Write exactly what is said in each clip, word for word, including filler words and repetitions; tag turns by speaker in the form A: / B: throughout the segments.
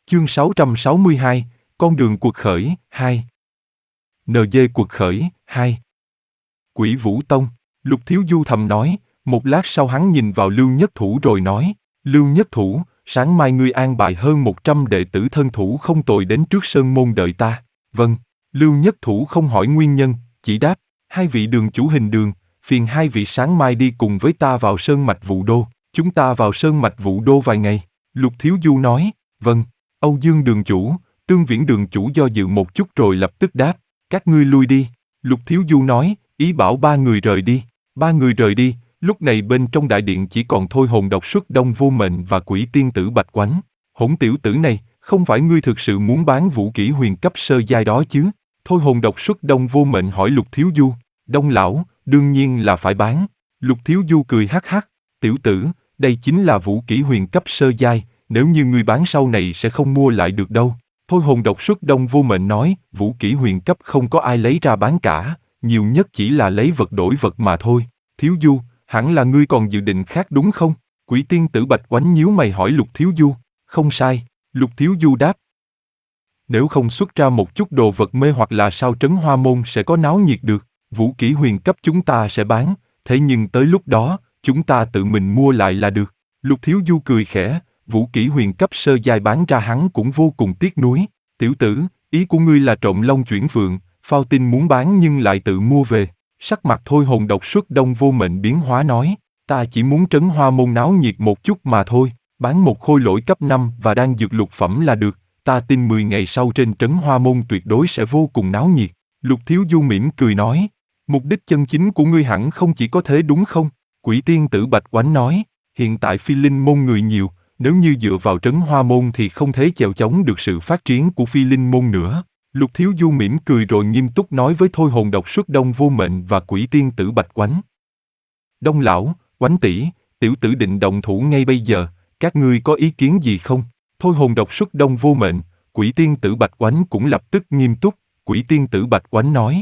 A: Chương sáu trăm sáu mươi hai, Con đường cuộc khởi, hai. en giê cuộc khởi, hai. Quỷ Vũ Tông, Lục Thiếu Du thầm nói, một lát sau hắn nhìn vào Lưu Nhất Thủ rồi nói, Lưu Nhất Thủ, sáng mai ngươi an bài hơn một trăm đệ tử thân thủ không tồi đến trước sơn môn đợi ta. Vâng, Lưu Nhất Thủ không hỏi nguyên nhân, chỉ đáp, hai vị đường chủ Hình Đường, phiền hai vị sáng mai đi cùng với ta vào sơn mạch Vũ Đô, chúng ta vào sơn mạch Vũ Đô vài ngày. Lục Thiếu Du nói, vâng. Âu Dương đường chủ, Tương Viễn đường chủ do dự một chút rồi lập tức đáp, các ngươi lui đi. Lục Thiếu Du nói, ý bảo ba người rời đi. Ba người rời đi, lúc này bên trong đại điện chỉ còn Thôi Hồn Độc Xuất Đông Vô Mệnh và Quỷ Tiên Tử Bạch Oánh. Hỗn tiểu tử này, không phải ngươi thực sự muốn bán vũ kỹ huyền cấp sơ giai đó chứ? Thôi Hồn Độc Xuất Đông Vô Mệnh hỏi Lục Thiếu Du. Đông lão, đương nhiên là phải bán. Lục Thiếu Du cười hắc hắc, tiểu tử, đây chính là vũ kỹ huyền cấp sơ giai, nếu như ngươi bán sau này sẽ không mua lại được đâu. Thôi Hồn Độc Xuất Đông Vô Mệnh nói, vũ kỹ huyền cấp không có ai lấy ra bán cả, nhiều nhất chỉ là lấy vật đổi vật mà thôi. Thiếu Du, hẳn là ngươi còn dự định khác đúng không? Quỷ Tiên Tử Bạch Oánh nhíu mày hỏi Lục Thiếu Du. Không sai, Lục Thiếu Du đáp. Nếu không xuất ra một chút đồ vật mê hoặc là sao Trấn Hoa Môn sẽ có náo nhiệt được, vũ kỹ huyền cấp chúng ta sẽ bán, thế nhưng tới lúc đó, chúng ta tự mình mua lại là được. Lục Thiếu Du cười khẽ, vũ kỹ huyền cấp sơ giai bán ra hắn cũng vô cùng tiếc nuối. Tiểu tử, ý của ngươi là trộm long chuyển phượng, phao tin muốn bán nhưng lại tự mua về. Sắc mặt Thôi Hồn Độc Xuất Đông Vô Mệnh biến hóa nói, ta chỉ muốn Trấn Hoa Môn náo nhiệt một chút mà thôi, bán một khôi lỗi cấp năm và đang dược lục phẩm là được, ta tin mười ngày sau trên Trấn Hoa Môn tuyệt đối sẽ vô cùng náo nhiệt. Lục Thiếu Du mỉm cười nói, mục đích chân chính của ngươi hẳn không chỉ có thế đúng không? Quỷ Tiên Tử Bạch Oánh nói, hiện tại Phi Linh Môn người nhiều, nếu như dựa vào Trấn Hoa Môn thì không thể chèo chống được sự phát triển của Phi Linh Môn nữa. Lục Thiếu Du mỉm cười rồi nghiêm túc nói với Thôi Hồn Độc Xuất Đông Vô Mệnh và Quỷ Tiên Tử Bạch Oánh. Đông lão, Oánh tỷ, tiểu tử định động thủ ngay bây giờ, các ngươi có ý kiến gì không? Thôi Hồn Độc Xuất Đông Vô Mệnh, Quỷ Tiên Tử Bạch Oánh cũng lập tức nghiêm túc. Quỷ Tiên Tử Bạch Oánh nói,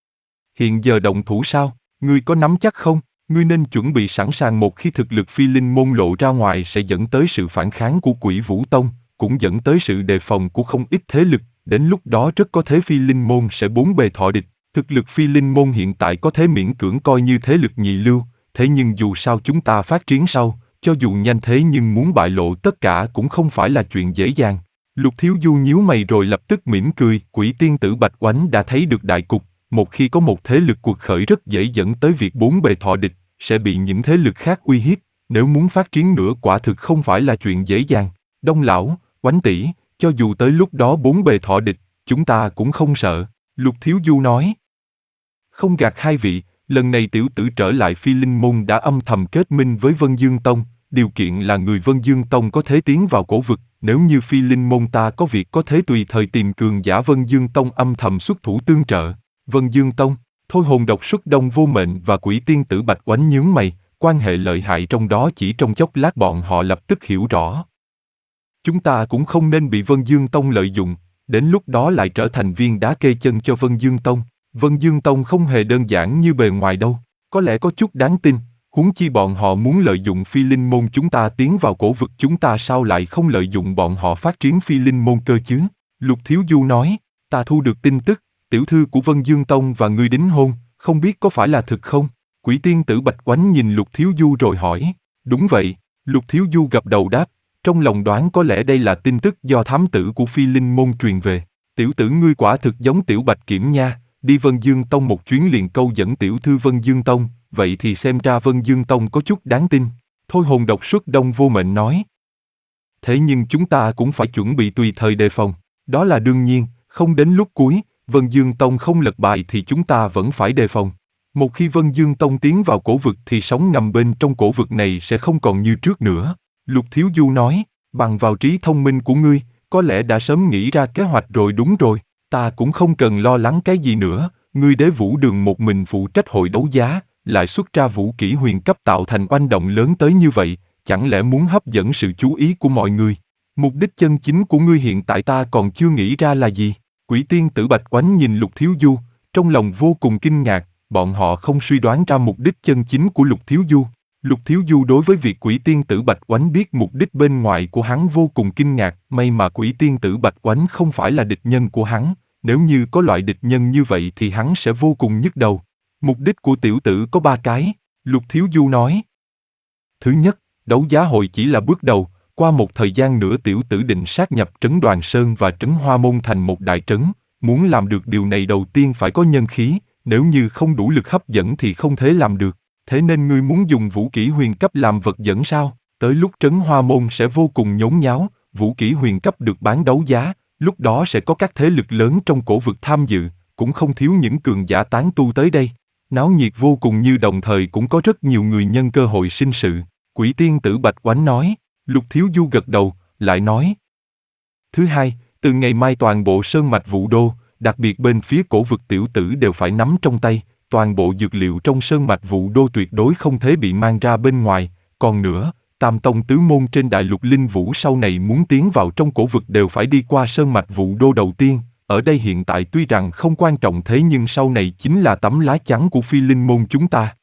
A: hiện giờ động thủ sao? Ngươi có nắm chắc không? Ngươi nên chuẩn bị sẵn sàng, một khi thực lực Phi Linh Môn lộ ra ngoài sẽ dẫn tới sự phản kháng của Quỷ Vũ Tông, cũng dẫn tới sự đề phòng của không ít thế lực, đến lúc đó rất có thể Phi Linh Môn sẽ bốn bề thọ địch. Thực lực Phi Linh Môn hiện tại có thể miễn cưỡng coi như thế lực nhị lưu, thế nhưng dù sao chúng ta phát triển sau, cho dù nhanh thế nhưng muốn bại lộ tất cả cũng không phải là chuyện dễ dàng. Lục Thiếu Du nhíu mày rồi lập tức mỉm cười. Quỷ Tiên Tử Bạch Oánh đã thấy được đại cục, một khi có một thế lực cuộc khởi rất dễ dẫn tới việc bốn bề thọ địch, sẽ bị những thế lực khác uy hiếp, nếu muốn phát triển nữa quả thực không phải là chuyện dễ dàng. Đông lão, Oánh tỷ, cho dù tới lúc đó bốn bề thọ địch, chúng ta cũng không sợ. Lục Thiếu Du nói. Không gạt hai vị, lần này tiểu tử trở lại Phi Linh Môn đã âm thầm kết minh với Vân Dương Tông, điều kiện là người Vân Dương Tông có thể tiến vào cổ vực, nếu như Phi Linh Môn ta có việc có thể tùy thời tìm cường giả Vân Dương Tông âm thầm xuất thủ tương trợ. Vân Dương Tông, Thôi Hồn Độc Xuất Đông Vô Mệnh và Quỷ Tiên Tử Bạch Oánh nhướng mày, quan hệ lợi hại trong đó chỉ trong chốc lát bọn họ lập tức hiểu rõ. Chúng ta cũng không nên bị Vân Dương Tông lợi dụng, đến lúc đó lại trở thành viên đá kê chân cho Vân Dương Tông. Vân Dương Tông không hề đơn giản như bề ngoài đâu, có lẽ có chút đáng tin, huống chi bọn họ muốn lợi dụng Phi Linh Môn chúng ta tiến vào cổ vực, chúng ta sao lại không lợi dụng bọn họ phát triển Phi Linh Môn cơ chứ? Lục Thiếu Du nói, ta thu được tin tức, tiểu thư của Vân Dương Tông và ngươi đính hôn, không biết có phải là thực không? Quỷ Tiên Tử Bạch Oánh nhìn Lục Thiếu Du rồi hỏi. Đúng vậy, Lục Thiếu Du gật đầu đáp, trong lòng đoán có lẽ đây là tin tức do thám tử của Phi Linh Môn truyền về. Tiểu tử ngươi quả thực giống Tiểu Bạch Kiểm nha, đi Vân Dương Tông một chuyến liền câu dẫn tiểu thư Vân Dương Tông, vậy thì xem ra Vân Dương Tông có chút đáng tin. Thôi Hồn Độc Xuất Đông Vô Mệnh nói. Thế nhưng chúng ta cũng phải chuẩn bị tùy thời đề phòng, đó là đương nhiên, không đến lúc cuối, Vân Dương Tông không lật bài thì chúng ta vẫn phải đề phòng. Một khi Vân Dương Tông tiến vào cổ vực thì sóng ngầm bên trong cổ vực này sẽ không còn như trước nữa. Lục Thiếu Du nói, bằng vào trí thông minh của ngươi, có lẽ đã sớm nghĩ ra kế hoạch rồi. Đúng rồi, ta cũng không cần lo lắng cái gì nữa, ngươi Đế Vũ Đường một mình phụ trách hội đấu giá, lại xuất ra vũ kỹ huyền cấp tạo thành oanh động lớn tới như vậy, chẳng lẽ muốn hấp dẫn sự chú ý của mọi người? Mục đích chân chính của ngươi hiện tại ta còn chưa nghĩ ra là gì? Quỷ Tiên Tử Bạch Oánh nhìn Lục Thiếu Du, trong lòng vô cùng kinh ngạc, bọn họ không suy đoán ra mục đích chân chính của Lục Thiếu Du. Lục Thiếu Du đối với việc quỷ tiên tử Bạch Oánh biết mục đích bên ngoài của hắn vô cùng kinh ngạc, may mà quỷ tiên tử Bạch Oánh không phải là địch nhân của hắn, nếu như có loại địch nhân như vậy thì hắn sẽ vô cùng nhức đầu. Mục đích của tiểu tử có ba cái, Lục Thiếu Du nói. Thứ nhất, đấu giá hội chỉ là bước đầu, qua một thời gian nữa tiểu tử định sát nhập trấn Đoàn Sơn và trấn Hoa Môn thành một đại trấn, muốn làm được điều này đầu tiên phải có nhân khí, nếu như không đủ lực hấp dẫn thì không thể làm được. Thế nên ngươi muốn dùng vũ kỹ huyền cấp làm vật dẫn sao? Tới lúc trấn Hoa Môn sẽ vô cùng nhốn nháo, vũ kỹ huyền cấp được bán đấu giá, lúc đó sẽ có các thế lực lớn trong cổ vực tham dự, cũng không thiếu những cường giả tán tu tới đây. Náo nhiệt vô cùng như đồng thời cũng có rất nhiều người nhân cơ hội sinh sự. Quỷ tiên tử Bạch Oánh nói, Lục Thiếu Du gật đầu, lại nói. Thứ hai, từ ngày mai toàn bộ sơn mạch Vũ Đô, đặc biệt bên phía cổ vực tiểu tử đều phải nắm trong tay, toàn bộ dược liệu trong sơn mạch Vũ Đô tuyệt đối không thể bị mang ra bên ngoài, còn nữa, tam tông tứ môn trên đại lục linh vũ sau này muốn tiến vào trong cổ vực đều phải đi qua sơn mạch Vũ Đô đầu tiên, ở đây hiện tại tuy rằng không quan trọng thế nhưng sau này chính là tấm lá chắn của phi linh môn chúng ta.